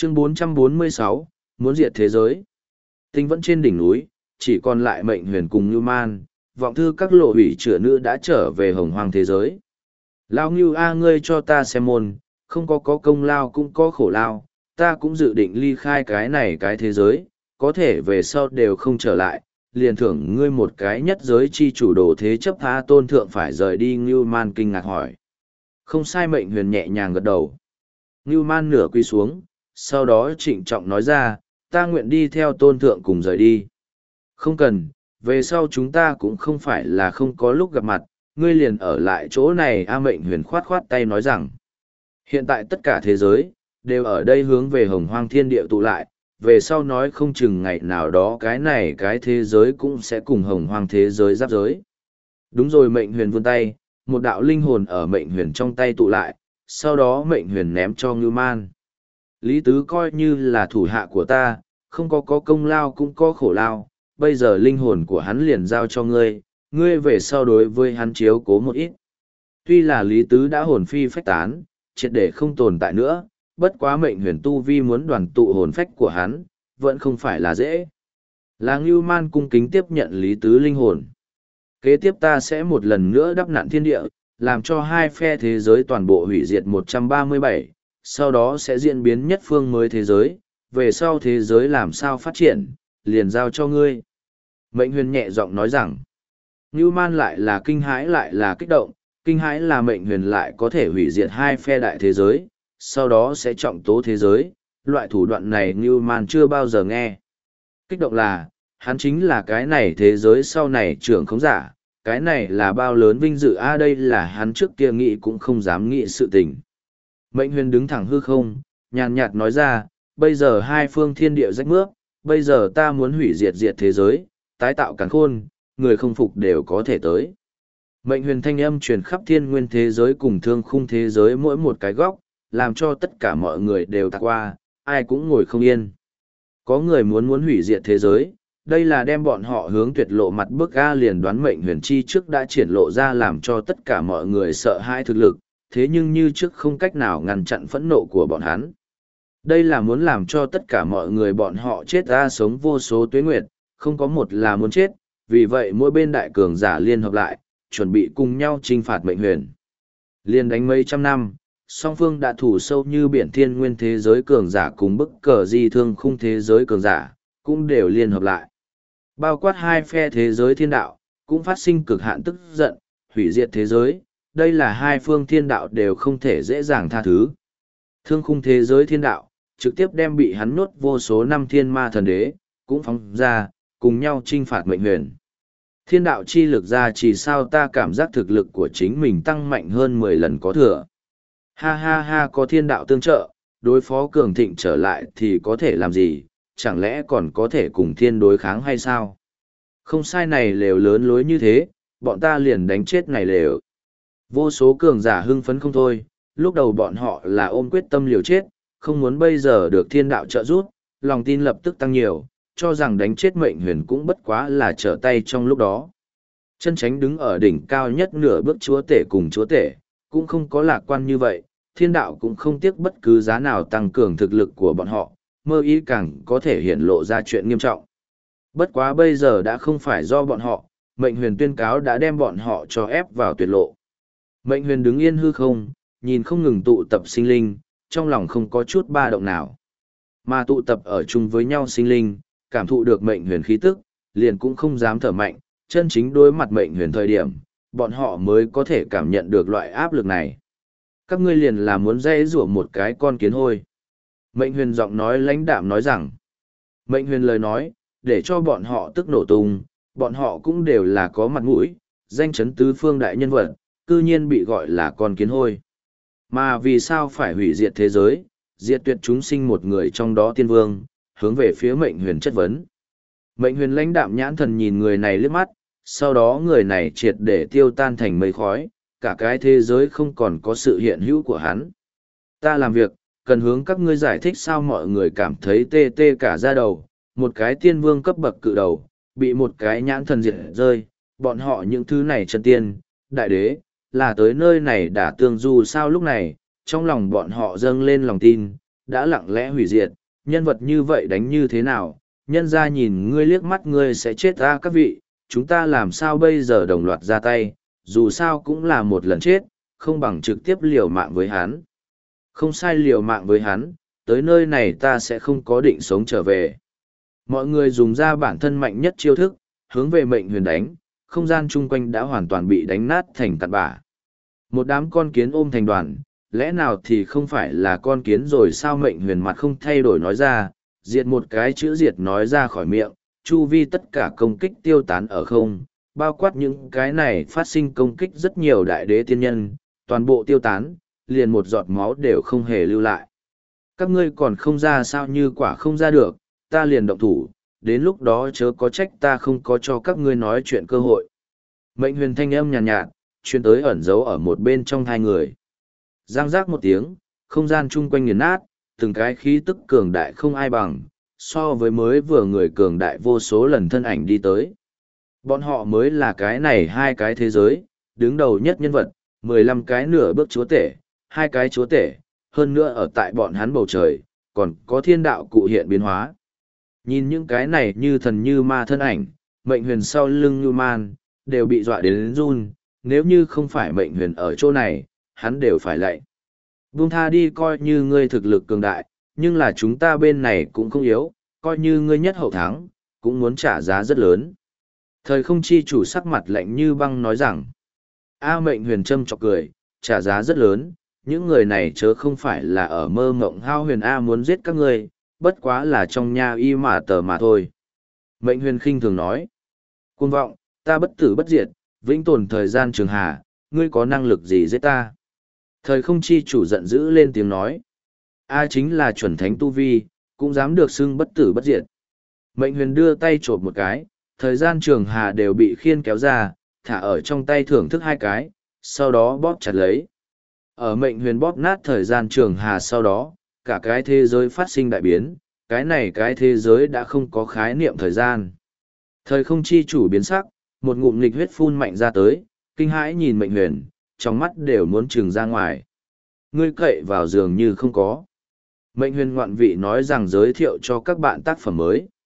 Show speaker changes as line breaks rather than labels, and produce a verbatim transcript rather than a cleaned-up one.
Chương bốn trăm bốn mươi sáu, muốn diệt thế giới. Tinh vẫn trên đỉnh núi, chỉ còn lại Mệnh Huyền cùng Ngưu Man, vọng thư các lộ hủy chữa nữ đã trở về hồng hoang thế giới. Lao Ngưu A, ngươi cho ta xem môn, không có có công lao cũng có khổ lao, ta cũng dự định ly khai cái này cái thế giới, có thể về sau đều không trở lại, liền thưởng ngươi một cái nhất giới chi chủ đồ thế chấp tha tôn thượng phải rời đi. Ngưu Man kinh ngạc hỏi. Không sai. Mệnh Huyền nhẹ nhàng gật đầu. Ngưu Man nửa quy xuống, sau đó trịnh trọng nói ra, ta nguyện đi theo tôn thượng cùng rời đi. Không cần, về sau chúng ta cũng không phải là không có lúc gặp mặt, ngươi liền ở lại chỗ này. A Mệnh Huyền khoát khoát tay nói rằng, hiện tại tất cả thế giới, đều ở đây hướng về hồng hoang thiên địa tụ lại, về sau nói không chừng ngày nào đó cái này cái thế giới cũng sẽ cùng hồng hoang thế giới giáp giới. Đúng rồi. Mệnh Huyền vươn tay, một đạo linh hồn ở Mệnh Huyền trong tay tụ lại, sau đó Mệnh Huyền ném cho Ngưu Man. Lý Tứ coi như là thủ hạ của ta, không có có công lao cũng có khổ lao, bây giờ linh hồn của hắn liền giao cho ngươi, ngươi về sau đối với hắn chiếu cố một ít. Tuy là Lý Tứ đã hồn phi phách tán, triệt để không tồn tại nữa, bất quá Mệnh Huyền tu vi muốn đoàn tụ hồn phách của hắn, vẫn không phải là dễ. Là Ngưu Man cung kính tiếp nhận Lý Tứ linh hồn. Kế tiếp ta sẽ một lần nữa đắp nạn thiên địa, làm cho hai phe thế giới toàn bộ hủy diệt một trăm ba mươi bảy, sau đó sẽ diễn biến nhất phương mới thế giới, về sau thế giới làm sao phát triển, liền giao cho ngươi. Mệnh Huyền nhẹ giọng nói rằng, Ngưu Man lại là kinh hãi lại là kích động, kinh hãi là Mệnh Huyền lại có thể hủy diệt hai phe đại thế giới, sau đó sẽ trọng tố thế giới, loại thủ đoạn này Ngưu Man chưa bao giờ nghe. Kích động là, hắn chính là cái này thế giới sau này trưởng khống giả, cái này là bao lớn vinh dự a, đây là hắn trước kia nghĩ cũng không dám nghĩ sự tình. Mệnh Huyền đứng thẳng hư không, nhàn nhạt nói ra, bây giờ hai phương thiên địa rách mướp, bây giờ ta muốn hủy diệt diệt thế giới, tái tạo càn khôn, người không phục đều có thể tới. Mệnh Huyền thanh âm truyền khắp thiên nguyên thế giới cùng thương khung thế giới mỗi một cái góc, làm cho tất cả mọi người đều tạc qua, ai cũng ngồi không yên. Có người muốn muốn hủy diệt thế giới, đây là đem bọn họ hướng tuyệt lộ mặt bước ga, liền đoán Mệnh Huyền chi trước đã triển lộ ra làm cho tất cả mọi người sợ hãi thực lực, thế nhưng như trước không cách nào ngăn chặn phẫn nộ của bọn hắn. Đây là muốn làm cho tất cả mọi người bọn họ chết ra sống vô số tuế nguyệt, không có một là muốn chết, vì vậy mỗi bên đại cường giả liên hợp lại, chuẩn bị cùng nhau chinh phạt Mệnh Huyền. Liên đánh mấy trăm năm, song phương đã thủ sâu như biển, thiên nguyên thế giới cường giả cùng bức cờ di thương khung thế giới cường giả, cũng đều liên hợp lại. Bao quát hai phe thế giới thiên đạo, cũng phát sinh cực hạn tức giận, hủy diệt thế giới, đây là hai phương thiên đạo đều không thể dễ dàng tha thứ. Thương khung thế giới thiên đạo, trực tiếp đem bị hắn nhốt vô số năm thiên ma thần đế, cũng phóng ra, cùng nhau chinh phạt Mệnh Huyền. Thiên đạo chi lực ra chỉ sao ta cảm giác thực lực của chính mình tăng mạnh hơn mười lần có thừa. Ha ha ha, có thiên đạo tương trợ, đối phó cường thịnh trở lại thì có thể làm gì, chẳng lẽ còn có thể cùng thiên đối kháng hay sao? Không sai, này lều lớn lối như thế, bọn ta liền đánh chết này lều. Vô số cường giả hưng phấn không thôi, lúc đầu bọn họ là ôm quyết tâm liều chết, không muốn bây giờ được thiên đạo trợ giúp, lòng tin lập tức tăng nhiều, cho rằng đánh chết Mệnh Huyền cũng bất quá là trở tay trong lúc đó. Chân Chánh đứng ở đỉnh cao nhất nửa bước chúa tể cùng chúa tể, cũng không có lạc quan như vậy, thiên đạo cũng không tiếc bất cứ giá nào tăng cường thực lực của bọn họ, mơ ý càng có thể hiển lộ ra chuyện nghiêm trọng. Bất quá bây giờ đã không phải do bọn họ, Mệnh Huyền tuyên cáo đã đem bọn họ cho ép vào tuyệt lộ. Mệnh Huyền đứng yên hư không, nhìn không ngừng tụ tập sinh linh, trong lòng không có chút ba động nào. Mà tụ tập ở chung với nhau sinh linh, cảm thụ được Mệnh Huyền khí tức, liền cũng không dám thở mạnh, chân chính đối mặt Mệnh Huyền thời điểm, bọn họ mới có thể cảm nhận được loại áp lực này. Các ngươi liền là muốn dây rủa một cái con kiến hôi. Mệnh Huyền giọng nói lãnh đạm nói rằng, Mệnh Huyền lời nói, để cho bọn họ tức nổ tung, bọn họ cũng đều là có mặt mũi, danh chấn tứ phương đại nhân vật, cư nhiên bị gọi là con kiến hôi. Mà vì sao phải hủy diệt thế giới, diệt tuyệt chúng sinh một người trong đó tiên vương, hướng về phía Mệnh Huyền chất vấn. Mệnh Huyền lãnh đạm nhãn thần nhìn người này liếc mắt, sau đó người này triệt để tiêu tan thành mây khói, cả cái thế giới không còn có sự hiện hữu của hắn. Ta làm việc, cần hướng các ngươi giải thích sao mọi người cảm thấy tê tê cả da đầu, một cái tiên vương cấp bậc cự đầu, bị một cái nhãn thần diệt rơi, bọn họ những thứ này chân tiên, đại đế, là tới nơi này đã tương dù sao lúc này, trong lòng bọn họ dâng lên lòng tin, đã lặng lẽ hủy diệt, nhân vật như vậy đánh như thế nào, nhân ra nhìn ngươi liếc mắt ngươi sẽ chết ra các vị, chúng ta làm sao bây giờ đồng loạt ra tay, dù sao cũng là một lần chết, không bằng trực tiếp liều mạng với hắn. Không sai, liều mạng với hắn, tới nơi này ta sẽ không có định sống trở về. Mọi người dùng ra bản thân mạnh nhất chiêu thức, hướng về mệnh huyền đánh, không gian chung quanh đã hoàn toàn bị đánh nát thành cặn bã. Một đám con kiến ôm thành đoàn, lẽ nào thì không phải là con kiến rồi sao? Mệnh huyền mặt không thay đổi nói ra, diệt một cái chữ diệt nói ra khỏi miệng, chu vi tất cả công kích tiêu tán ở không, bao quát những cái này phát sinh công kích rất nhiều đại đế tiên nhân, toàn bộ tiêu tán, liền một giọt máu đều không hề lưu lại. Các ngươi còn không ra sao? Như quả không ra được, ta liền động thủ, đến lúc đó chớ có trách ta không có cho các ngươi nói chuyện cơ hội. Mệnh huyền thanh âm nhàn nhạt, nhạt, chuyên tới ẩn giấu ở một bên trong hai người. Giang giác một tiếng, không gian chung quanh nghiền nát, từng cái khí tức cường đại không ai bằng, so với mới vừa người cường đại vô số lần thân ảnh đi tới. Bọn họ mới là cái này hai cái thế giới, đứng đầu nhất nhân vật, mười lăm cái nửa bước chúa tể, hai cái chúa tể, hơn nữa ở tại bọn hắn bầu trời, còn có thiên đạo cụ hiện biến hóa. Nhìn những cái này như thần như ma thân ảnh, mệnh huyền sau lưng như man, đều bị dọa đến run, nếu như không phải mệnh huyền ở chỗ này, hắn đều phải lạy. Buông tha đi, coi như ngươi thực lực cường đại, nhưng là chúng ta bên này cũng không yếu, coi như ngươi nhất hậu thắng, cũng muốn trả giá rất lớn. Thời không chi chủ sắc mặt lạnh như băng nói rằng, A mệnh huyền châm chọc cười, trả giá rất lớn, những người này chớ không phải là ở mơ mộng hao huyền A muốn giết các ngươi, bất quá là trong nha y mà tờ mà thôi. Mệnh huyền khinh thường nói, cuồng vọng, ta bất tử bất diệt, vĩnh tồn thời gian trường hà, ngươi có năng lực gì giết ta? Thời không chi chủ giận dữ lên tiếng nói, A chính là chuẩn thánh tu vi, cũng dám được xưng bất tử bất diệt. Mệnh huyền đưa tay chộp một cái, thời gian trường hà đều bị khiên kéo ra, thả ở trong tay thưởng thức hai cái, sau đó bóp chặt lấy. Ở mệnh huyền bóp nát thời gian trường hà sau đó, cả cái thế giới phát sinh đại biến, cái này cái thế giới đã không có khái niệm thời gian. Thời không chi chủ biến sắc, một ngụm nghịch huyết phun mạnh ra tới, kinh hãi nhìn mệnh huyền, trong mắt đều muốn trừng ra ngoài. Ngươi cậy vào giường như không có. Mệnh huyền ngoạn vị nói rằng giới thiệu cho các bạn tác phẩm mới.